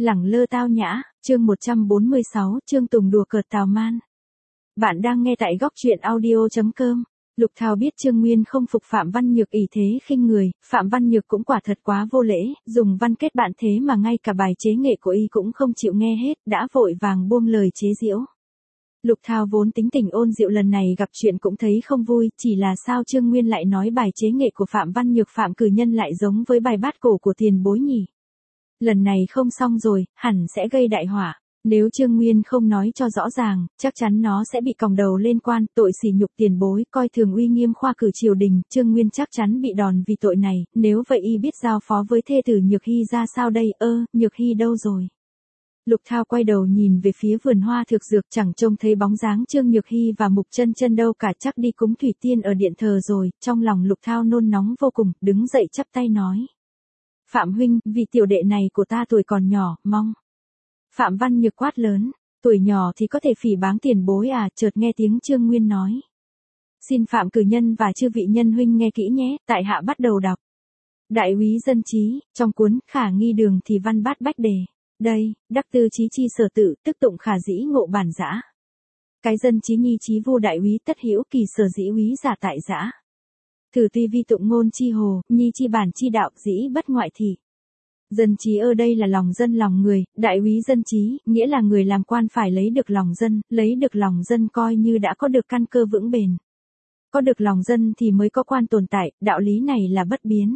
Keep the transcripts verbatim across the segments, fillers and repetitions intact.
Lẳng lơ tao nhã, chương một trăm bốn mươi sáu, Trương Tùng đùa cợt Tào Man. Bạn đang nghe tại góc truyện audio.com. Lục Thao biết Trương Nguyên không phục Phạm Văn Nhược ỷ thế khinh người, Phạm Văn Nhược cũng quả thật quá vô lễ, dùng văn kết bạn thế mà ngay cả bài chế nghệ của y cũng không chịu nghe hết, đã vội vàng buông lời chế giễu. Lục Thao vốn tính tình ôn dịu lần này gặp chuyện cũng thấy không vui, chỉ là sao Trương Nguyên lại nói bài chế nghệ của Phạm Văn Nhược Phạm Cử Nhân lại giống với bài bát cổ của tiền bối nhỉ? Lần này không xong rồi, hẳn sẽ gây đại họa. Nếu Trương Nguyên không nói cho rõ ràng, chắc chắn nó sẽ bị còng đầu lên quan, tội sỉ nhục tiền bối, coi thường uy nghiêm khoa cử triều đình, Trương Nguyên chắc chắn bị đòn vì tội này, nếu vậy y biết giao phó với thê tử Nhược Hy ra sao đây, ơ, Nhược Hy đâu rồi? Lục Thao quay đầu nhìn về phía vườn hoa thực dược, chẳng trông thấy bóng dáng Trương Nhược Hy và Mục Chân Chân đâu cả, chắc đi cúng thủy tiên ở điện thờ rồi, trong lòng Lục Thao nôn nóng vô cùng, đứng dậy chắp tay nói. Phạm huynh, vì tiểu đệ này của ta tuổi còn nhỏ, mong. Phạm Văn Nhược quát lớn, tuổi nhỏ thì có thể phỉ báng tiền bối à, chợt nghe tiếng Trương Nguyên nói. Xin Phạm Cử Nhân và chư vị nhân huynh nghe kỹ nhé, tại hạ bắt đầu đọc. Đại úy dân trí, trong cuốn Khả nghi đường thì văn bát bách đề. Đây, đắc tư chí chi sở tự, tức tụng khả dĩ ngộ bản giã. Cái dân trí nhi chí vô đại úy tất hữu kỳ sở dĩ úy giả tại giã. Thử tuy vi tụng ngôn chi hồ, nhi chi bản chi đạo, dĩ bất ngoại thị. Dân trí ở đây là lòng dân lòng người, đại úy dân trí, nghĩa là người làm quan phải lấy được lòng dân, lấy được lòng dân coi như đã có được căn cơ vững bền. Có được lòng dân thì mới có quan tồn tại, đạo lý này là bất biến.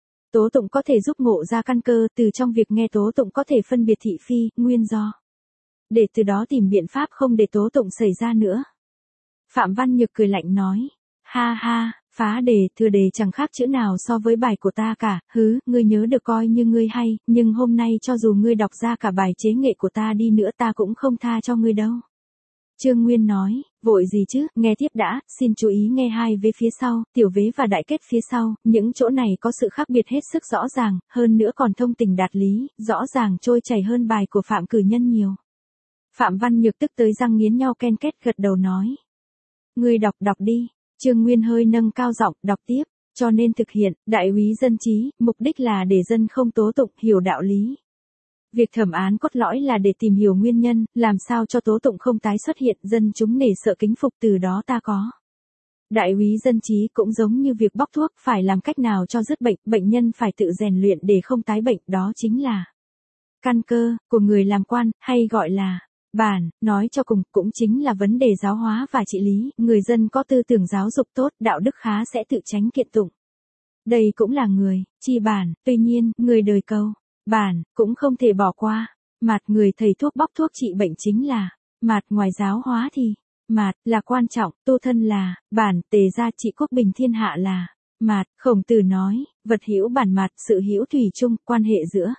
Tố tụng có thể giúp ngộ ra căn cơ, từ trong việc nghe tố tụng có thể phân biệt thị phi, nguyên do. Để từ đó tìm biện pháp không để tố tụng xảy ra nữa. Phạm Văn Nhược cười lạnh nói, ha ha, phá đề, thừa đề chẳng khác chữ nào so với bài của ta cả, hứ, ngươi nhớ được coi như ngươi hay, nhưng hôm nay cho dù ngươi đọc ra cả bài chế nghệ của ta đi nữa ta cũng không tha cho ngươi đâu. Trương Nguyên nói, vội gì chứ, nghe tiếp đã, xin chú ý nghe hai vế phía sau, tiểu vế và đại kết phía sau, những chỗ này có sự khác biệt hết sức rõ ràng, hơn nữa còn thông tình đạt lý, rõ ràng trôi chảy hơn bài của Phạm Cử Nhân nhiều. Phạm Văn Nhược tức tới răng nghiến nhau ken két gật đầu nói. Ngươi đọc đọc đi. Trương Nguyên hơi nâng cao giọng, đọc tiếp, cho nên thực hiện, đại úy dân trí, mục đích là để dân không tố tụng, hiểu đạo lý. Việc thẩm án cốt lõi là để tìm hiểu nguyên nhân, làm sao cho tố tụng không tái xuất hiện, dân chúng nể sợ kính phục từ đó ta có. Đại úy dân trí cũng giống như việc bóc thuốc, phải làm cách nào cho dứt bệnh, bệnh nhân phải tự rèn luyện để không tái bệnh, đó chính là căn cơ của người làm quan, hay gọi là bản, nói cho cùng, cũng chính là vấn đề giáo hóa và trị lý, người dân có tư tưởng giáo dục tốt, đạo đức khá sẽ tự tránh kiện tụng. Đây cũng là người, chi bản, tuy nhiên, người đời câu, bản, cũng không thể bỏ qua. Mạt người thầy thuốc bóc thuốc trị bệnh chính là, mạt ngoài giáo hóa thì, mạt là quan trọng, tu thân là, bản, tề gia trị quốc bình thiên hạ là, mạt, Khổng Tử nói, vật hữu bản mạt, sự hữu thủy chung, quan hệ giữa.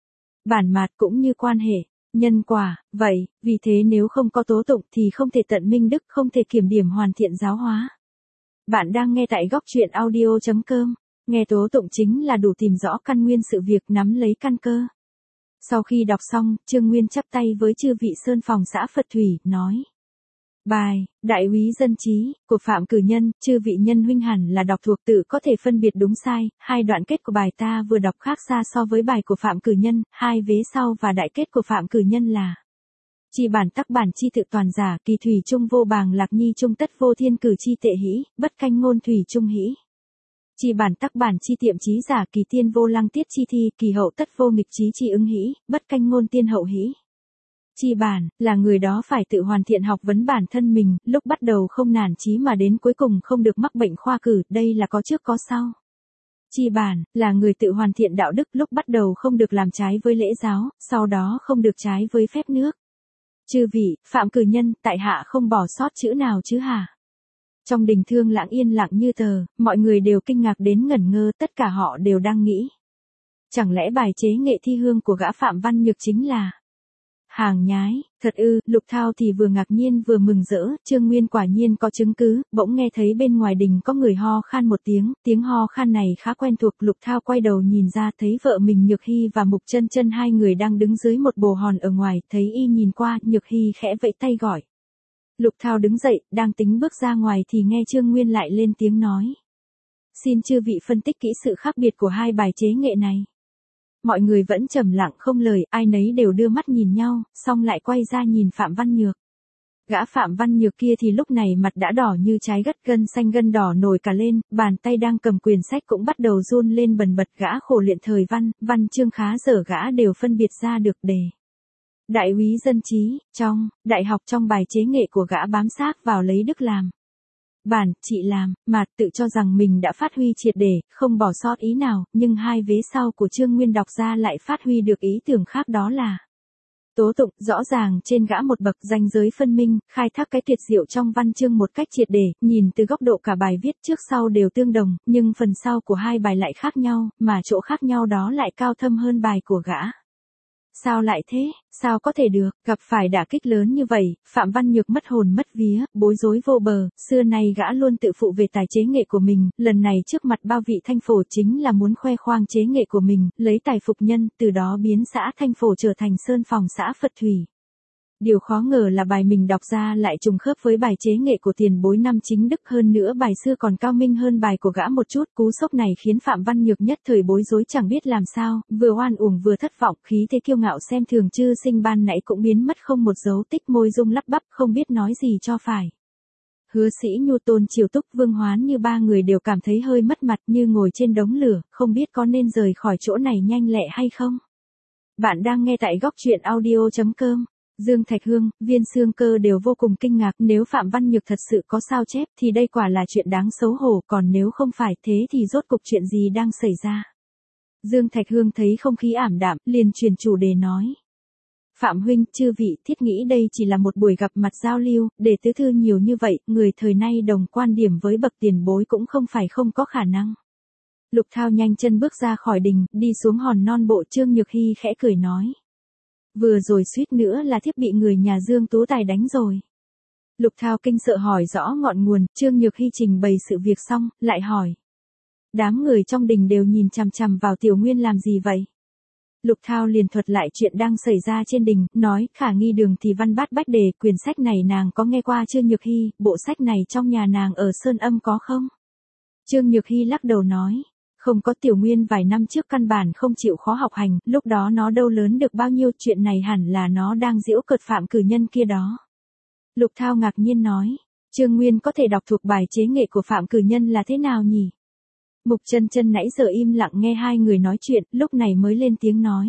Bản mạt cũng như quan hệ. Nhân quả, vậy, vì thế nếu không có tố tụng thì không thể tận minh đức, không thể kiểm điểm hoàn thiện giáo hóa. Bạn đang nghe tại góc truyện audio.com, nghe tố tụng chính là đủ tìm rõ căn nguyên sự việc, nắm lấy căn cơ. Sau khi đọc xong, Trương Nguyên chắp tay với chư vị sơn phòng xã Phật Thủy, nói. Bài, đại úy dân trí, của Phạm Cử Nhân, chư vị nhân huynh hẳn là đọc thuộc tự có thể phân biệt đúng sai, hai đoạn kết của bài ta vừa đọc khác xa so với bài của Phạm Cử Nhân, hai vế sau và đại kết của Phạm Cử Nhân là chi bản tắc bản chi tự toàn giả, kỳ thủy trung vô bàng lạc nhi trung tất vô thiên cử chi tệ hĩ, bất canh ngôn thủy trung hĩ. Chi bản tắc bản chi tiệm trí giả, kỳ tiên vô lăng tiết chi thi, kỳ hậu tất vô nghịch trí chi ứng hĩ, bất canh ngôn tiên hậu hĩ. Chi bản, là người đó phải tự hoàn thiện học vấn bản thân mình, lúc bắt đầu không nản chí mà đến cuối cùng không được mắc bệnh khoa cử, đây là có trước có sau. Chi bản, là người tự hoàn thiện đạo đức, lúc bắt đầu không được làm trái với lễ giáo, sau đó không được trái với phép nước. Chư vị, Phạm Cử Nhân, tại hạ không bỏ sót chữ nào chứ hả? Trong đình Thương Lãng yên lặng như tờ, mọi người đều kinh ngạc đến ngẩn ngơ, tất cả họ đều đang nghĩ. Chẳng lẽ bài chế nghệ thi hương của gã Phạm Văn Nhược chính là hàng nhái, thật ư? Lục Thao thì vừa ngạc nhiên vừa mừng rỡ, Trương Nguyên quả nhiên có chứng cứ, bỗng nghe thấy bên ngoài đình có người ho khan một tiếng, tiếng ho khan này khá quen thuộc, Lục Thao quay đầu nhìn ra thấy vợ mình Nhược Hy và Mục Chân Chân hai người đang đứng dưới một bồ hòn ở ngoài, thấy y nhìn qua, Nhược Hy khẽ vẫy tay gọi. Lục Thao đứng dậy, đang tính bước ra ngoài thì nghe Trương Nguyên lại lên tiếng nói. Xin chư vị phân tích kỹ sự khác biệt của hai bài chế nghệ này. Mọi người vẫn trầm lặng không lời, ai nấy đều đưa mắt nhìn nhau, xong lại quay ra nhìn Phạm Văn Nhược. Gã Phạm Văn Nhược kia thì lúc này mặt đã đỏ như trái gất, gân xanh gân đỏ nổi cả lên, bàn tay đang cầm quyển sách cũng bắt đầu run lên bần bật. Gã khổ luyện thời văn, văn chương khá dở gã đều phân biệt ra được đề. Đại úy dân trí, trong, đại học trong bài chế nghệ của gã bám sát vào lấy đức làm. Bản, chị làm, mà tự cho rằng mình đã phát huy triệt để, không bỏ sót ý nào, nhưng hai vế sau của Trương Nguyên đọc ra lại phát huy được ý tưởng khác, đó là tố tụng, rõ ràng trên gã một bậc, ranh giới phân minh, khai thác cái tuyệt diệu trong văn chương một cách triệt để, nhìn từ góc độ cả bài viết trước sau đều tương đồng, nhưng phần sau của hai bài lại khác nhau, mà chỗ khác nhau đó lại cao thâm hơn bài của gã. Sao lại thế, sao có thể được, gặp phải đả kích lớn như vậy, Phạm Văn Nhược mất hồn mất vía, bối rối vô bờ, xưa nay gã luôn tự phụ về tài chế nghệ của mình, lần này trước mặt bao vị Thanh Phổ chính là muốn khoe khoang chế nghệ của mình, lấy tài phục nhân, từ đó biến xã Thanh Phổ trở thành sơn phòng xã Phật Thủy. Điều khó ngờ là bài mình đọc ra lại trùng khớp với bài chế nghệ của tiền bối năm chính đức, hơn nữa bài xưa còn cao minh hơn bài của gã một chút. Cú sốc này khiến Phạm Văn Nhược nhất thời bối rối chẳng biết làm sao, vừa oan uổng vừa thất vọng, khí thế kiêu ngạo xem thường chư sinh ban nãy cũng biến mất không một dấu tích, môi rung lắp bắp không biết nói gì cho phải. Hứa Sĩ Nhu, Tôn Triều Túc, Vương Hoán như ba người đều cảm thấy hơi mất mặt, như ngồi trên đống lửa, không biết có nên rời khỏi chỗ này nhanh lẹ hay không. Bạn đang nghe tại góc truyện audio chấm com. Dương Thạch Hương, Viên Xương Cơ đều vô cùng kinh ngạc, nếu Phạm Văn Nhược thật sự có sao chép thì đây quả là chuyện đáng xấu hổ, còn nếu không phải thế thì rốt cục chuyện gì đang xảy ra. Dương Thạch Hương thấy không khí ảm đạm, liền chuyển chủ đề nói. Phạm huynh, chư vị thiết nghĩ đây chỉ là một buổi gặp mặt giao lưu, để tứ thư nhiều như vậy, người thời nay đồng quan điểm với bậc tiền bối cũng không phải không có khả năng. Lục Thao nhanh chân bước ra khỏi đình, đi xuống hòn non bộ. Trương Nhược Hy khẽ cười nói. Vừa rồi suýt nữa là thiếp bị người nhà Dương Tú Tài đánh rồi. Lục Thao kinh sợ hỏi rõ ngọn nguồn, Trương Nhược Hy trình bày sự việc xong, lại hỏi. Đám người trong đình đều nhìn chằm chằm vào Tiểu Nguyên làm gì vậy? Lục Thao liền thuật lại chuyện đang xảy ra trên đình, nói, khả nghi đường thì văn bát bách đề, quyển sách này nàng có nghe qua chưa Nhược Hy, bộ sách này trong nhà nàng ở Sơn Âm có không? Trương Nhược Hy lắc đầu nói. Không có. Tiểu Nguyên vài năm trước căn bản không chịu khó học hành, lúc đó nó đâu lớn được bao nhiêu, chuyện này hẳn là nó đang giễu cợt Phạm Cử Nhân kia đó. Lục Thao ngạc nhiên nói, Trương Nguyên có thể đọc thuộc bài chế nghệ của Phạm Cử Nhân là thế nào nhỉ? Mục Chân Chân nãy giờ im lặng nghe hai người nói chuyện, lúc này mới lên tiếng nói.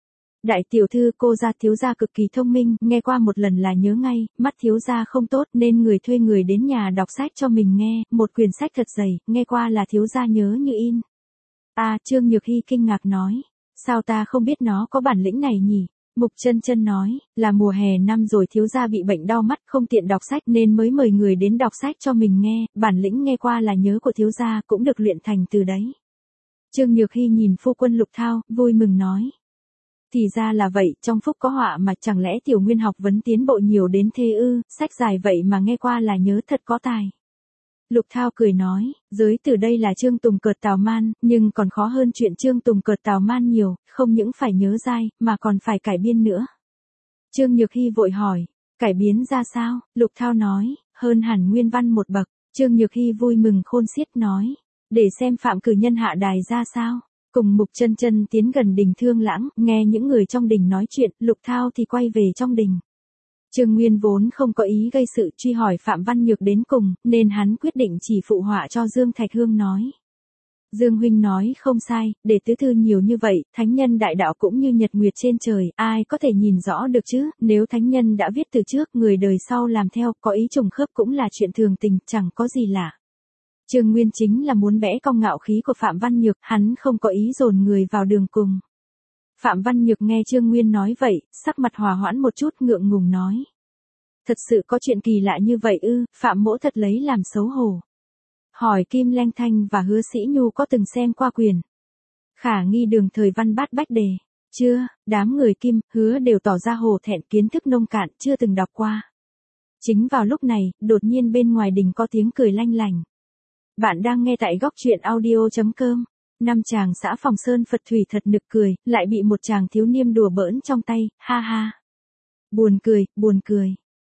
Đại tiểu thư, cô gia thiếu gia cực kỳ thông minh, nghe qua một lần là nhớ ngay, mắt thiếu gia không tốt nên người thuê người đến nhà đọc sách cho mình nghe, một quyển sách thật dày, nghe qua là thiếu gia nhớ như in. À, Trương Nhược Hy kinh ngạc nói, sao ta không biết nó có bản lĩnh này nhỉ? Mục Chân Chân nói, là mùa hè năm rồi thiếu gia bị bệnh đau mắt không tiện đọc sách nên mới mời người đến đọc sách cho mình nghe, bản lĩnh nghe qua là nhớ của thiếu gia cũng được luyện thành từ đấy. Trương Nhược Hy nhìn phu quân Lục Thao, vui mừng nói. Thì ra là vậy, trong phúc có họa mà, chẳng lẽ Tiểu Nguyên học vấn tiến bộ nhiều đến thế ư, sách dài vậy mà nghe qua là nhớ, thật có tài. Lục Thao cười nói, giới từ đây là Trương Tùng cợt Tào Man, nhưng còn khó hơn chuyện Trương Tùng cợt Tào Man nhiều, không những phải nhớ dai, mà còn phải cải biên nữa. Trương Nhược Hy vội hỏi, cải biến ra sao? Lục Thao nói, hơn hẳn nguyên văn một bậc. Trương Nhược Hy vui mừng khôn xiết nói, để xem Phạm Cử Nhân hạ đài ra sao. Cùng Mục Chân Chân tiến gần đình Thương Lãng, nghe những người trong đình nói chuyện, Lục Thao thì quay về trong đình. Trương Nguyên vốn không có ý gây sự truy hỏi Phạm Văn Nhược đến cùng, nên hắn quyết định chỉ phụ họa cho Dương Thạch Hương nói. Dương huynh nói không sai, để tứ thư nhiều như vậy, thánh nhân đại đạo cũng như nhật nguyệt trên trời, ai có thể nhìn rõ được chứ, nếu thánh nhân đã viết từ trước, người đời sau làm theo, có ý trùng khớp cũng là chuyện thường tình, chẳng có gì lạ. Trương Nguyên chính là muốn bẽ cong ngạo khí của Phạm Văn Nhược, hắn không có ý dồn người vào đường cùng. Phạm Văn Nhược nghe Trương Nguyên nói vậy, sắc mặt hòa hoãn một chút, ngượng ngùng nói. Thật sự có chuyện kỳ lạ như vậy ư? Phạm mỗ thật lấy làm xấu hổ. Hỏi Kim Lanh Thanh và Hứa Sĩ Nhu có từng xem qua quyền khả nghi đường thời văn bát bách đề? Chưa, đám người Kim, Hứa đều tỏ ra hổ thẹn, kiến thức nông cạn, chưa từng đọc qua. Chính vào lúc này, đột nhiên bên ngoài đình có tiếng cười lanh lành. Bạn đang nghe tại góc truyện audio chấm com. Năm chàng xã Phòng Sơn Phật Thủy thật nực cười, lại bị một chàng thiếu niên đùa bỡn trong tay, ha ha. Buồn cười, buồn cười.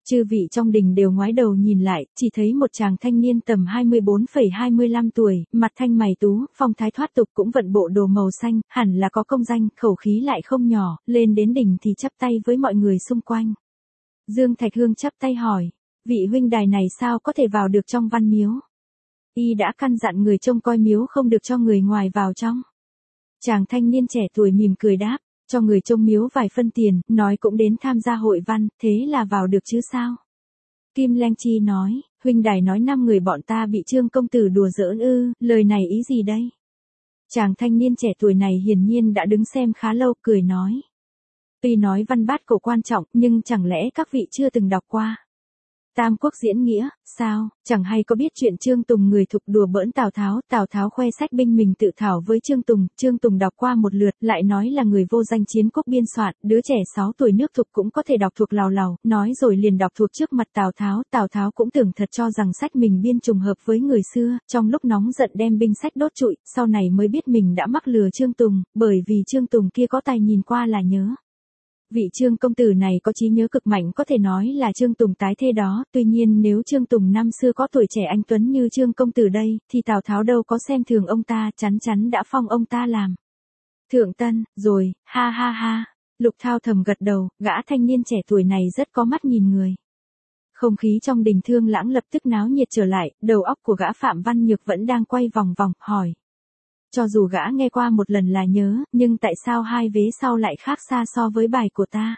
Chư vị trong đình đều ngoái đầu nhìn lại, chỉ thấy một chàng thanh niên tầm hai mươi bốn phẩy hai mươi lăm tuổi, mặt thanh mày tú, phong thái thoát tục cũng vận bộ đồ màu xanh, hẳn là có công danh, khẩu khí lại không nhỏ, lên đến đỉnh thì chắp tay với mọi người xung quanh. Dương Thạch Hương chắp tay hỏi, vị huynh đài này sao có thể vào được trong văn miếu? Y đã căn dặn người trông coi miếu không được cho người ngoài vào trong. Chàng thanh niên trẻ tuổi mỉm cười đáp, cho người trông miếu vài phân tiền, nói cũng đến tham gia hội văn, thế là vào được chứ sao? Kim Leng Chi nói, huynh đài nói năm người bọn ta bị Trương công tử đùa giỡn ư, lời này ý gì đây? Chàng thanh niên trẻ tuổi này hiển nhiên đã đứng xem khá lâu, cười nói. Tuy nói văn bát cổ quan trọng, nhưng chẳng lẽ các vị chưa từng đọc qua? Tam Quốc diễn nghĩa, sao, chẳng hay có biết chuyện Trương Tùng người thục đùa bỡn Tào Tháo, Tào Tháo khoe sách binh mình tự thảo với Trương Tùng, Trương Tùng đọc qua một lượt, lại nói là người vô danh chiến quốc biên soạn, đứa trẻ sáu tuổi nước thục cũng có thể đọc thuộc lào lào, nói rồi liền đọc thuộc trước mặt Tào Tháo, Tào Tháo cũng tưởng thật cho rằng sách mình biên trùng hợp với người xưa, trong lúc nóng giận đem binh sách đốt trụi, sau này mới biết mình đã mắc lừa Trương Tùng, bởi vì Trương Tùng kia có tài nhìn qua là nhớ. Vị Trương công tử này có trí nhớ cực mạnh, có thể nói là Trương Tùng tái thê đó, tuy nhiên nếu Trương Tùng năm xưa có tuổi trẻ anh tuấn như Trương công tử đây, thì Tào Tháo đâu có xem thường ông ta, chắn chắn đã phong ông ta làm thượng tân, rồi, ha ha ha. Lục Thao thầm gật đầu, gã thanh niên trẻ tuổi này rất có mắt nhìn người. Không khí trong đình Thương Lãng lập tức náo nhiệt trở lại, đầu óc của gã Phạm Văn Nhược vẫn đang quay vòng vòng, hỏi. Cho dù gã nghe qua một lần là nhớ, nhưng tại sao hai vế sau lại khác xa so với bài của ta?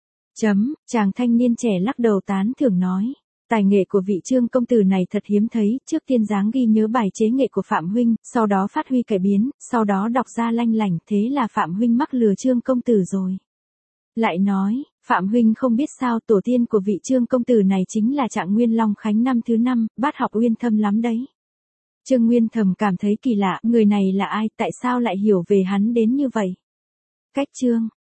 Chấm, chàng thanh niên trẻ lắc đầu tán thưởng nói. Tài nghệ của vị Trương công tử này thật hiếm thấy, trước tiên dáng ghi nhớ bài chế nghệ của Phạm huynh, sau đó phát huy cải biến, sau đó đọc ra lanh lảnh, thế là Phạm huynh mắc lừa Trương công tử rồi. Lại nói, Phạm huynh không biết sao tổ tiên của vị Trương công tử này chính là Trạng Nguyên Long Khánh năm thứ năm, bát học uyên thâm lắm đấy. Trương Nguyên thầm cảm thấy kỳ lạ, người này là ai, tại sao lại hiểu về hắn đến như vậy? Cách chương